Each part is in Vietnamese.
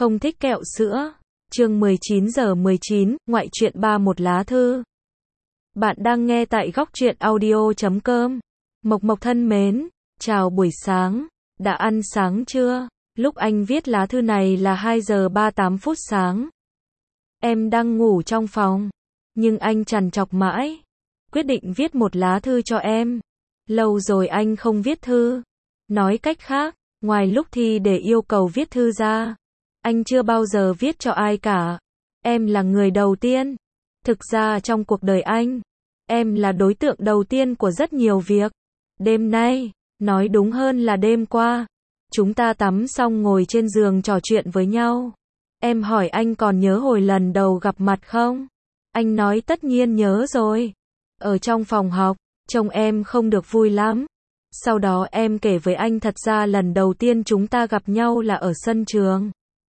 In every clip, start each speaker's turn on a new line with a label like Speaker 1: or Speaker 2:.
Speaker 1: Không thích kẹo sữa. Chương 19:19, ngoại truyện 3 một lá thư. Bạn đang nghe tại góc truyện audio.com. Mộc Mộc thân mến, chào buổi sáng, đã ăn sáng chưa? Lúc anh viết lá thư này là 2:38 sáng. Em đang ngủ trong phòng, nhưng anh trằn trọc mãi, quyết định viết một lá thư cho em. Lâu rồi anh không viết thư. Nói cách khác, ngoài lúc thi để yêu cầu viết thư ra, anh chưa bao giờ viết cho ai cả. Em là người đầu tiên. Thực ra trong cuộc đời anh, em là đối tượng đầu tiên của rất nhiều việc. Đêm nay, nói đúng hơn là đêm qua, chúng ta tắm xong ngồi trên giường trò chuyện với nhau. Em hỏi anh còn nhớ hồi lần đầu gặp mặt không? Anh nói tất nhiên nhớ rồi. Ở trong phòng học, trông em không được vui lắm. Sau đó em kể với anh thật ra lần đầu tiên chúng ta gặp nhau là ở sân trường.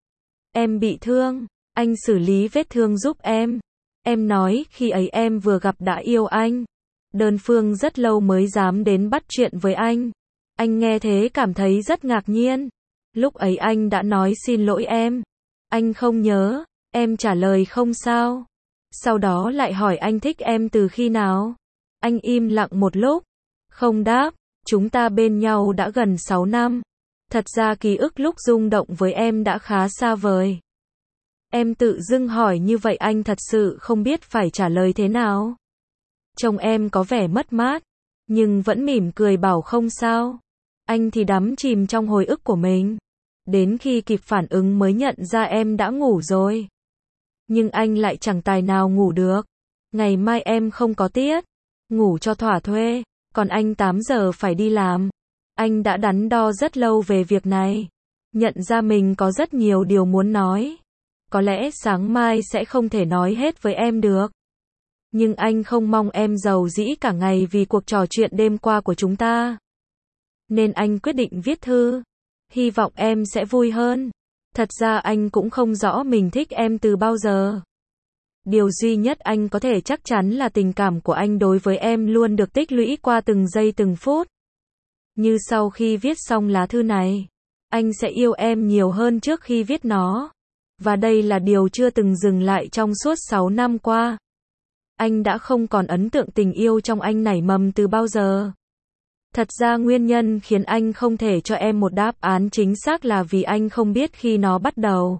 Speaker 1: Em bị thương, anh xử lý vết thương giúp em. Em nói khi ấy em vừa gặp đã yêu anh. Đơn phương rất lâu mới dám đến bắt chuyện với anh. Anh nghe thế cảm thấy rất ngạc nhiên. Lúc ấy anh đã nói xin lỗi em. Anh không nhớ, em trả lời không sao. Sau đó lại hỏi anh thích em từ khi nào. Anh im lặng một lúc, không đáp. Chúng ta bên nhau đã gần 6 năm. Thật ra ký ức lúc rung động với em đã khá xa vời. Em tự dưng hỏi như vậy anh thật sự không biết phải trả lời thế nào. Trông em có vẻ mất mát, nhưng vẫn mỉm cười bảo không sao. Anh thì đắm chìm trong hồi ức của mình. Đến khi kịp phản ứng mới nhận ra em đã ngủ rồi. Nhưng anh lại chẳng tài nào ngủ được. Ngày mai em không có tiết. Ngủ cho thỏa thuê. Còn anh 8 giờ phải đi làm. Anh đã đắn đo rất lâu về việc này. Nhận ra mình có rất nhiều điều muốn nói. Có lẽ sáng mai sẽ không thể nói hết với em được. Nhưng anh không mong em rầu rĩ cả ngày vì cuộc trò chuyện đêm qua của chúng ta. Nên anh quyết định viết thư. Hy vọng em sẽ vui hơn. Thật ra anh cũng không rõ mình thích em từ bao giờ. Điều duy nhất anh có thể chắc chắn là tình cảm của anh đối với em luôn được tích lũy qua từng giây từng phút. Như sau khi viết xong lá thư này, anh sẽ yêu em nhiều hơn trước khi viết nó. Và đây là điều chưa từng dừng lại trong suốt 6 năm qua. Anh đã không còn ấn tượng tình yêu trong anh nảy mầm từ bao giờ. Thật ra nguyên nhân khiến anh không thể cho em một đáp án chính xác là vì anh không biết khi nó bắt đầu.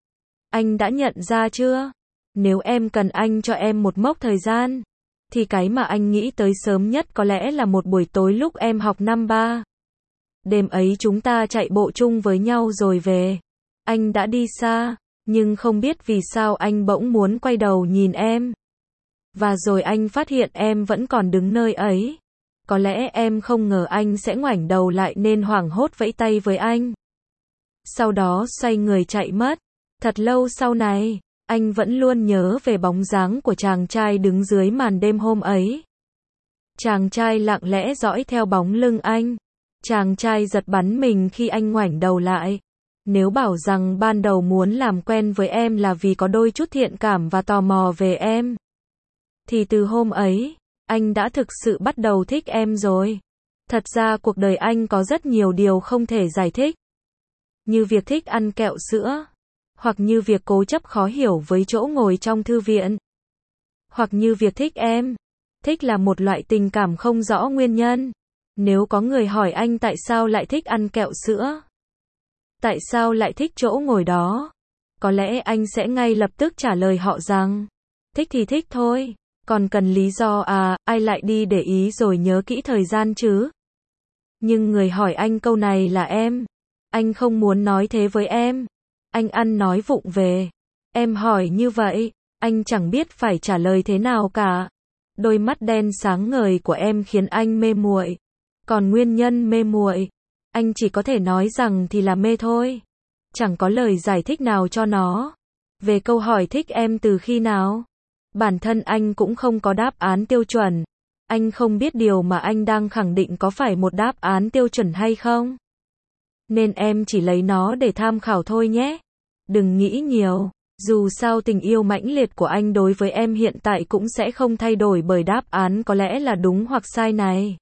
Speaker 1: Anh đã nhận ra chưa? Nếu em cần anh cho em một mốc thời gian, thì cái mà anh nghĩ tới sớm nhất có lẽ là một buổi tối lúc em học năm 3. Đêm ấy chúng ta chạy bộ chung với nhau rồi về. Anh đã đi xa, nhưng không biết vì sao anh bỗng muốn quay đầu nhìn em. Và rồi anh phát hiện em vẫn còn đứng nơi ấy. Có lẽ em không ngờ anh sẽ ngoảnh đầu lại nên hoảng hốt vẫy tay với anh. Sau đó xoay người chạy mất. Thật lâu sau này, anh vẫn luôn nhớ về bóng dáng của chàng trai đứng dưới màn đêm hôm ấy. Chàng trai lặng lẽ dõi theo bóng lưng anh. Chàng trai giật bắn mình khi anh ngoảnh đầu lại. Nếu bảo rằng ban đầu muốn làm quen với em là vì có đôi chút thiện cảm và tò mò về em, thì từ hôm ấy, anh đã thực sự bắt đầu thích em rồi. Thật ra cuộc đời anh có rất nhiều điều không thể giải thích. Như việc thích ăn kẹo sữa. Hoặc như việc cố chấp khó hiểu với chỗ ngồi trong thư viện. Hoặc như việc thích em. Thích là một loại tình cảm không rõ nguyên nhân. Nếu có người hỏi anh tại sao lại thích ăn kẹo sữa, tại sao lại thích chỗ ngồi đó, có lẽ anh sẽ ngay lập tức trả lời họ rằng, thích thì thích thôi, còn cần lý do à, ai lại đi để ý rồi nhớ kỹ thời gian chứ. Nhưng người hỏi anh câu này là em. Anh không muốn nói thế với em. Anh ăn nói vụng về. Em hỏi như vậy, anh chẳng biết phải trả lời thế nào cả. Đôi mắt đen sáng ngời của em khiến anh mê muội. Còn nguyên nhân mê muội, anh chỉ có thể nói rằng thì là mê thôi. Chẳng có lời giải thích nào cho nó. Về câu hỏi thích em từ khi nào, bản thân anh cũng không có đáp án tiêu chuẩn. Anh không biết điều mà anh đang khẳng định có phải một đáp án tiêu chuẩn hay không. Nên em chỉ lấy nó để tham khảo thôi nhé. Đừng nghĩ nhiều. Dù sao tình yêu mãnh liệt của anh đối với em hiện tại cũng sẽ không thay đổi bởi đáp án có lẽ là đúng hoặc sai này.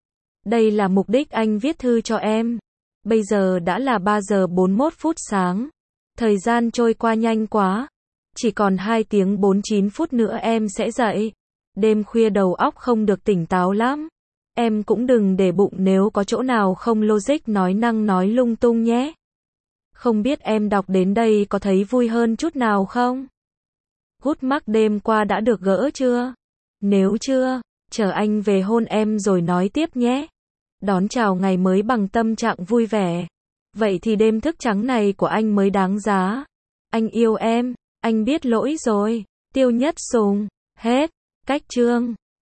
Speaker 1: Đây là mục đích anh viết thư cho em. Bây giờ đã là 3:41 sáng. Thời gian trôi qua nhanh quá. Chỉ còn 2 tiếng 49 phút nữa em sẽ dậy. Đêm khuya đầu óc không được tỉnh táo lắm. Em cũng đừng để bụng nếu có chỗ nào không logic nói năng nói lung tung nhé. Không biết em đọc đến đây có thấy vui hơn chút nào không? Gút mắc đêm qua đã được gỡ chưa? Nếu chưa, chờ anh về hôn em rồi nói tiếp nhé. Đón chào ngày mới bằng tâm trạng vui vẻ. Vậy thì đêm thức trắng này của anh mới đáng giá. Anh yêu em, anh biết lỗi rồi. Tiêu Nhất Sùng. Hết. Cách chương.